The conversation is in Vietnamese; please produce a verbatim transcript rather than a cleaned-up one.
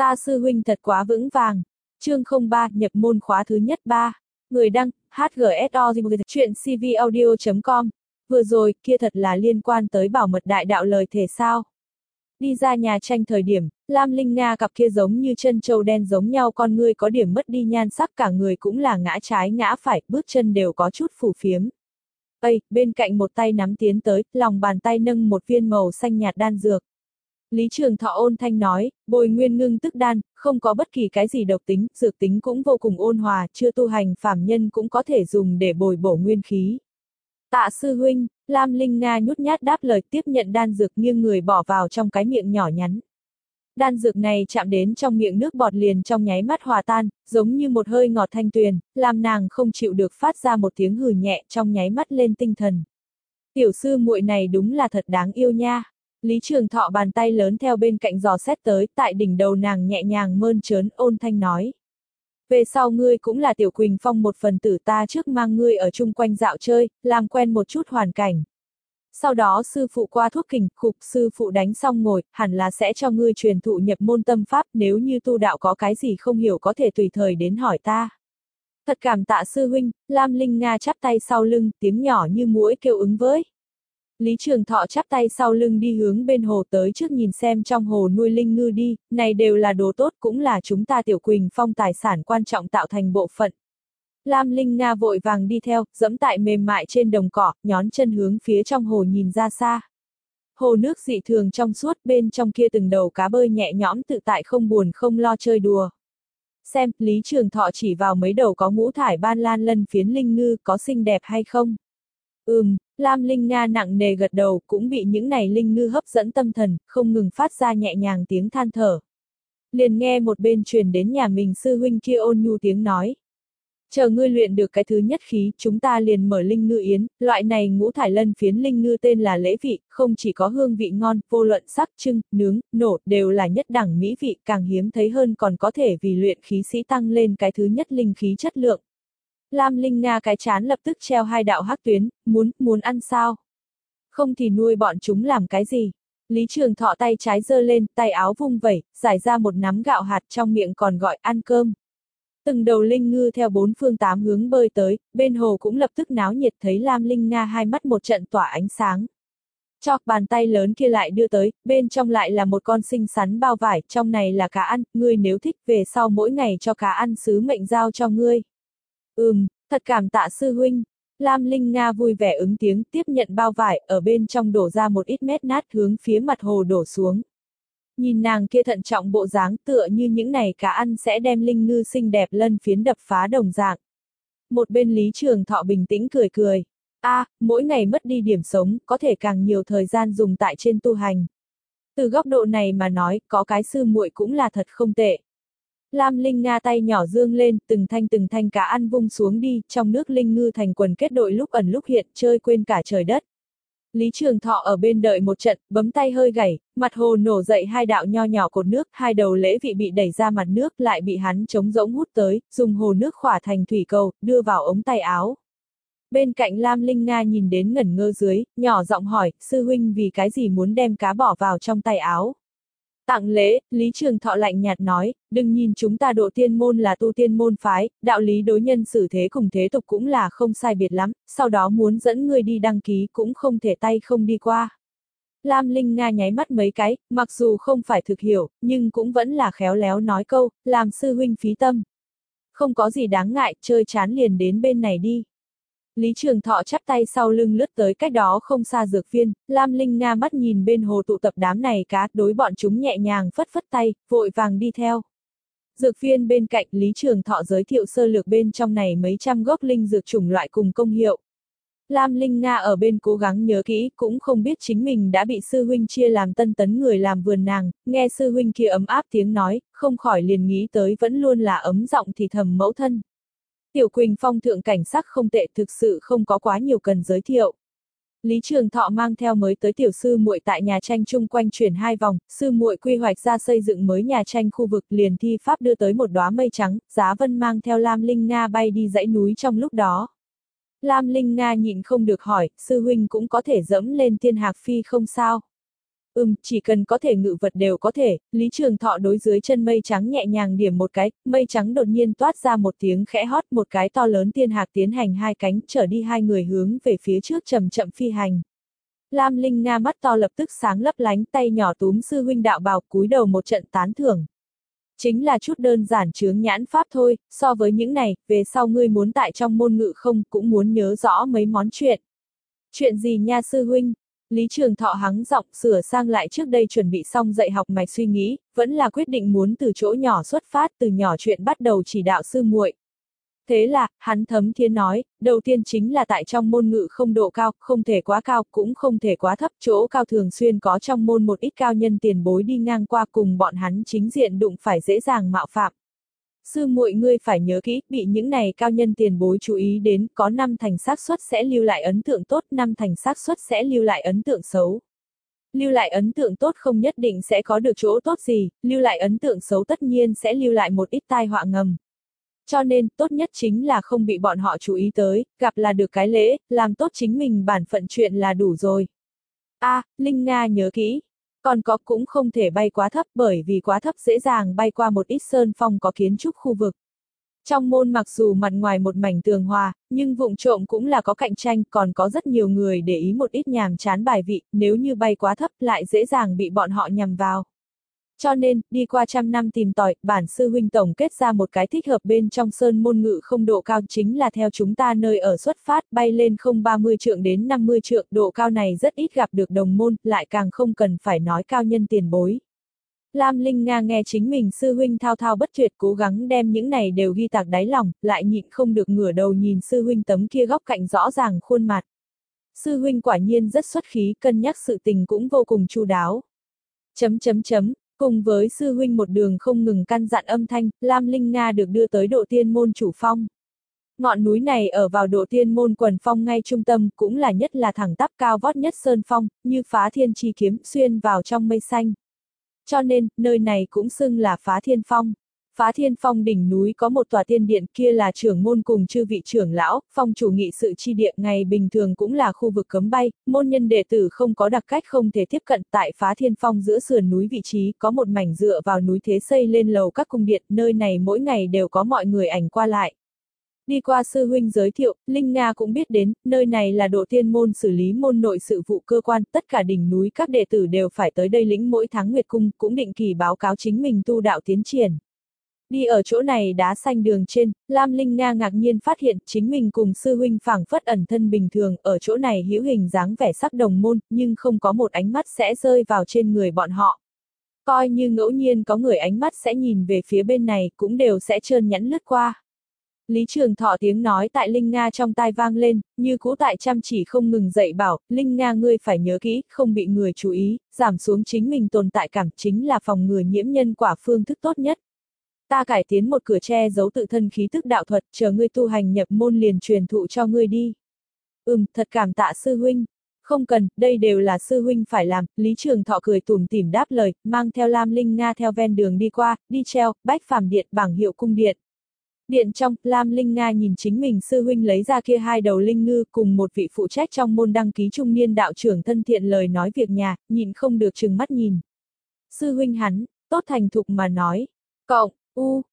Ta sư huynh thật quá vững vàng. Chương không ba, nhập môn khóa thứ nhất ba. Người đăng, hát giê ét o chuyện c v audio chấm com. Vừa rồi, kia thật là liên quan tới bảo mật đại đạo lời thể sao. Đi ra nhà tranh thời điểm, Lam Linh Nga cặp kia giống như chân trâu đen giống nhau, con ngươi có điểm mất đi nhan sắc, cả người cũng là ngã trái ngã phải, bước chân đều có chút phù phiếm. Ây, bên cạnh một tay nắm tiến tới, lòng bàn tay nâng một viên màu xanh nhạt đan dược. Lý Trường Thọ ôn thanh nói, bồi nguyên ngưng tức đan, không có bất kỳ cái gì độc tính, dược tính cũng vô cùng ôn hòa, chưa tu hành phàm nhân cũng có thể dùng để bồi bổ nguyên khí. Tạ sư huynh, Lam Linh Nga nhút nhát đáp lời, tiếp nhận đan dược, nghiêng người bỏ vào trong cái miệng nhỏ nhắn. Đan dược này chạm đến trong miệng, nước bọt liền trong nháy mắt hòa tan, giống như một hơi ngọt thanh tuyền, làm nàng không chịu được phát ra một tiếng hừ nhẹ, trong nháy mắt lên tinh thần. Tiểu sư muội này đúng là thật đáng yêu nha. Lý Trường Thọ bàn tay lớn theo bên cạnh giò xét tới, tại đỉnh đầu nàng nhẹ nhàng mơn trớn, ôn thanh nói. Về sau ngươi cũng là Tiểu Quỳnh Phong một phần tử, ta trước mang ngươi ở chung quanh dạo chơi, làm quen một chút hoàn cảnh. Sau đó sư phụ qua thuốc kình, khục sư phụ đánh xong ngồi, hẳn là sẽ cho ngươi truyền thụ nhập môn tâm pháp, nếu như tu đạo có cái gì không hiểu có thể tùy thời đến hỏi ta. Thật cảm tạ sư huynh. Lam Linh Nga chắp tay sau lưng, tiếng nhỏ như muỗi kêu ứng với. Lý Trường Thọ chắp tay sau lưng đi hướng bên hồ, tới trước nhìn xem trong hồ nuôi linh ngư đi, này đều là đồ tốt, cũng là chúng ta Tiểu Quỳnh Phong tài sản quan trọng tạo thành bộ phận. Lam Linh Nga vội vàng đi theo, dẫm tại mềm mại trên đồng cỏ, nhón chân hướng phía trong hồ nhìn ra xa. Hồ nước dị thường trong suốt, bên trong kia từng đầu cá bơi nhẹ nhõm tự tại, không buồn không lo chơi đùa. Xem, Lý Trường Thọ chỉ vào mấy đầu có ngũ thải ban lan lân phiến linh ngư, có xinh đẹp hay không? Ừm, Lam Linh Nga nặng nề gật đầu, cũng bị những này linh ngư hấp dẫn tâm thần, không ngừng phát ra nhẹ nhàng tiếng than thở. Liền nghe một bên truyền đến nhà mình sư huynh kia ôn nhu tiếng nói. Chờ ngươi luyện được cái thứ nhất khí, chúng ta liền mở linh ngư yến, loại này ngũ thải lân phiến linh ngư tên là lễ vị, không chỉ có hương vị ngon, vô luận sắc, trưng, nướng, nổ, đều là nhất đẳng mỹ vị, càng hiếm thấy hơn còn có thể vì luyện khí sĩ tăng lên cái thứ nhất linh khí chất lượng. Lam Linh Nga cái chán lập tức treo hai đạo hắc tuyến, muốn, muốn ăn sao? Không thì nuôi bọn chúng làm cái gì? Lý Trường Thọ tay trái giơ lên, tay áo vung vẩy, giải ra một nắm gạo hạt, trong miệng còn gọi ăn cơm. Từng đầu linh ngư theo bốn phương tám hướng bơi tới, bên hồ cũng lập tức náo nhiệt, thấy Lam Linh Nga hai mắt một trận tỏa ánh sáng. Cho, bàn tay lớn kia lại đưa tới, bên trong lại là một con xinh xắn bao vải, trong này là cá ăn, ngươi nếu thích về sau mỗi ngày cho cá ăn sứ mệnh giao cho ngươi. Ừm, thật cảm tạ sư huynh. Lam Linh Nga vui vẻ ứng tiếng, tiếp nhận bao vải, ở bên trong đổ ra một ít mét nát hướng phía mặt hồ đổ xuống. Nhìn nàng kia thận trọng bộ dáng, tựa như những này cá ăn sẽ đem linh ngư xinh đẹp lân phiến đập phá đồng dạng. Một bên Lý Trường Thọ bình tĩnh cười cười. A, à, mỗi ngày mất đi điểm sống, có thể càng nhiều thời gian dùng tại trên tu hành. Từ góc độ này mà nói, có cái sư muội cũng là thật không tệ. Lam Linh Nga tay nhỏ dương lên, từng thanh từng thanh cá ăn vung xuống đi, trong nước linh ngư thành quần kết đội lúc ẩn lúc hiện, chơi quên cả trời đất. Lý Trường Thọ ở bên đợi một trận, bấm tay hơi gảy, mặt hồ nổ dậy hai đạo nho nhỏ cột nước, hai đầu lễ vị bị đẩy ra mặt nước, lại bị hắn trống rỗng hút tới, dùng hồ nước khỏa thành thủy cầu, đưa vào ống tay áo. Bên cạnh Lam Linh Nga nhìn đến ngẩn ngơ dưới, nhỏ giọng hỏi, sư huynh vì cái gì muốn đem cá bỏ vào trong tay áo? Tặng lễ, Lý Trường Thọ lạnh nhạt nói, đừng nhìn chúng ta Độ Tiên môn là tu tiên môn phái, đạo lý đối nhân xử thế cùng thế tục cũng là không sai biệt lắm, sau đó muốn dẫn ngươi đi đăng ký cũng không thể tay không đi qua. Lam Linh Nga nháy mắt mấy cái, mặc dù không phải thực hiểu, nhưng cũng vẫn là khéo léo nói câu, làm sư huynh phí tâm. Không có gì đáng ngại, chơi chán liền đến bên này đi. Lý Trường Thọ chắp tay sau lưng lướt tới cách đó không xa dược viên, Lam Linh Nga mắt nhìn bên hồ tụ tập đám này cá, đối bọn chúng nhẹ nhàng phất phất tay, vội vàng đi theo. Dược viên bên cạnh, Lý Trường Thọ giới thiệu sơ lược bên trong này mấy trăm gốc linh dược chủng loại cùng công hiệu. Lam Linh Nga ở bên cố gắng nhớ kỹ, cũng không biết chính mình đã bị sư huynh chia làm tân tấn người làm vườn nàng, nghe sư huynh kia ấm áp tiếng nói, không khỏi liền nghĩ tới vẫn luôn là ấm giọng thì thầm mẫu thân. Tiểu Quỳnh Phong thượng cảnh sắc không tệ, thực sự không có quá nhiều cần giới thiệu. Lý Trường Thọ mang theo mới tới tiểu sư muội tại nhà tranh chung quanh chuyển hai vòng, sư muội quy hoạch ra xây dựng mới nhà tranh khu vực, liền thi pháp đưa tới một đóa mây trắng, Giá Vân mang theo Lam Linh Nga bay đi dãy núi trong lúc đó. Lam Linh Nga nhịn không được hỏi, sư huynh cũng có thể dẫm lên thiên hạc phi không sao? Ừm, chỉ cần có thể ngự vật đều có thể, Lý Trường Thọ đối dưới chân mây trắng nhẹ nhàng điểm một cái, mây trắng đột nhiên toát ra một tiếng khẽ hót, một cái to lớn tiên hạc tiến hành hai cánh, trở đi hai người hướng về phía trước chậm chậm phi hành. Lam Linh Nga mắt to lập tức sáng lấp lánh, tay nhỏ túm sư huynh đạo bào, cúi đầu một trận tán thưởng. Chính là chút đơn giản chướng nhãn pháp thôi, so với những này, về sau ngươi muốn tại trong môn ngự không cũng muốn nhớ rõ mấy món chuyện. Chuyện gì nha sư huynh? Lý Trường Thọ hắng giọng sửa sang lại trước đây chuẩn bị xong dạy học mạch suy nghĩ, vẫn là quyết định muốn từ chỗ nhỏ xuất phát, từ nhỏ chuyện bắt đầu chỉ đạo sư muội. Thế là, hắn thấm thiên nói, đầu tiên chính là tại trong môn ngự không độ cao, không thể quá cao, cũng không thể quá thấp, chỗ cao thường xuyên có trong môn một ít cao nhân tiền bối đi ngang qua cùng bọn hắn chính diện đụng phải dễ dàng mạo phạm. Sư muội ngươi phải nhớ kỹ, bị những này cao nhân tiền bối chú ý đến, có năm thành xác suất sẽ lưu lại ấn tượng tốt, năm thành xác suất sẽ lưu lại ấn tượng xấu. Lưu lại ấn tượng tốt không nhất định sẽ có được chỗ tốt gì, lưu lại ấn tượng xấu tất nhiên sẽ lưu lại một ít tai họa ngầm. Cho nên, tốt nhất chính là không bị bọn họ chú ý tới, gặp là được cái lễ, làm tốt chính mình bản phận chuyện là đủ rồi. A, à, Linh Nga nhớ kỹ. Còn có cũng không thể bay quá thấp bởi vì quá thấp dễ dàng bay qua một ít sơn phong có kiến trúc khu vực. Trong môn mặc dù mặt ngoài một mảnh tường hòa, nhưng vụng trộm cũng là có cạnh tranh, còn có rất nhiều người để ý một ít nhàm chán bài vị, nếu như bay quá thấp lại dễ dàng bị bọn họ nhằm vào. Cho nên, đi qua trăm năm tìm tòi, bản sư huynh tổng kết ra một cái thích hợp bên trong sơn môn ngự không độ cao chính là theo chúng ta nơi ở xuất phát bay lên không ba mươi trượng đến năm mươi trượng, độ cao này rất ít gặp được đồng môn, lại càng không cần phải nói cao nhân tiền bối. Lam Linh Nga nghe chính mình sư huynh thao thao bất tuyệt cố gắng đem những này đều ghi tạc đáy lòng, lại nhịn không được ngửa đầu nhìn sư huynh tấm kia góc cạnh rõ ràng khuôn mặt. Sư huynh quả nhiên rất xuất khí, cân nhắc sự tình cũng vô cùng chu đáo. Chấm chấm chấm. Cùng với sư huynh một đường không ngừng căn dặn âm thanh, Lam Linh Nga được đưa tới độ tiên môn chủ phong. Ngọn núi này ở vào độ tiên môn quần phong ngay trung tâm, cũng là nhất là thẳng tắp cao vót nhất sơn phong, như phá thiên chi kiếm xuyên vào trong mây xanh. Cho nên, nơi này cũng xưng là phá thiên phong. Phá thiên phong đỉnh núi có một tòa tiên điện, kia là trưởng môn cùng chư vị trưởng lão, phong chủ nghị sự chi địa, ngày bình thường cũng là khu vực cấm bay, môn nhân đệ tử không có đặc cách không thể tiếp cận. Tại phá thiên phong giữa sườn núi vị trí, có một mảnh dựa vào núi thế xây lên lầu các cung điện, nơi này mỗi ngày đều có mọi người ảnh qua lại. Đi qua sư huynh giới thiệu, Linh Nga cũng biết đến, nơi này là độ tiên môn xử lý môn nội sự vụ cơ quan, tất cả đỉnh núi các đệ tử đều phải tới đây lĩnh mỗi tháng nguyệt cung, cũng định kỳ báo cáo chính mình tu đạo tiến triển. Đi ở chỗ này đá xanh đường trên, Lam Linh Nga ngạc nhiên phát hiện chính mình cùng sư huynh phảng phất ẩn thân bình thường, ở chỗ này hữu hình dáng vẻ sắc đồng môn, nhưng không có một ánh mắt sẽ rơi vào trên người bọn họ. Coi như ngẫu nhiên có người ánh mắt sẽ nhìn về phía bên này, cũng đều sẽ trơn nhẵn lướt qua. Lý Trường Thọ tiếng nói tại Linh Nga trong tai vang lên, như cũ tại chăm chỉ không ngừng dạy bảo, Linh Nga ngươi phải nhớ kỹ, không bị người chú ý, giảm xuống chính mình tồn tại cảm chính là phòng ngừa nhiễm nhân quả phương thức tốt nhất. Ta cải tiến một cửa che giấu tự thân khí tức đạo thuật, chờ ngươi tu hành nhập môn liền truyền thụ cho ngươi đi. Ừm, thật cảm tạ sư huynh. Không cần, đây đều là sư huynh phải làm, Lý Trường Thọ cười tủm tỉm đáp lời, mang theo Lam Linh Nga theo ven đường đi qua, đi treo, bách phàm điện, bảng hiệu cung điện. Điện trong, Lam Linh Nga nhìn chính mình sư huynh lấy ra kia hai đầu linh ngư cùng một vị phụ trách trong môn đăng ký trung niên đạo trưởng thân thiện lời nói việc nhà, nhìn không được chừng mắt nhìn. Sư huynh hắn, tốt thành thục mà nói, cậu, u,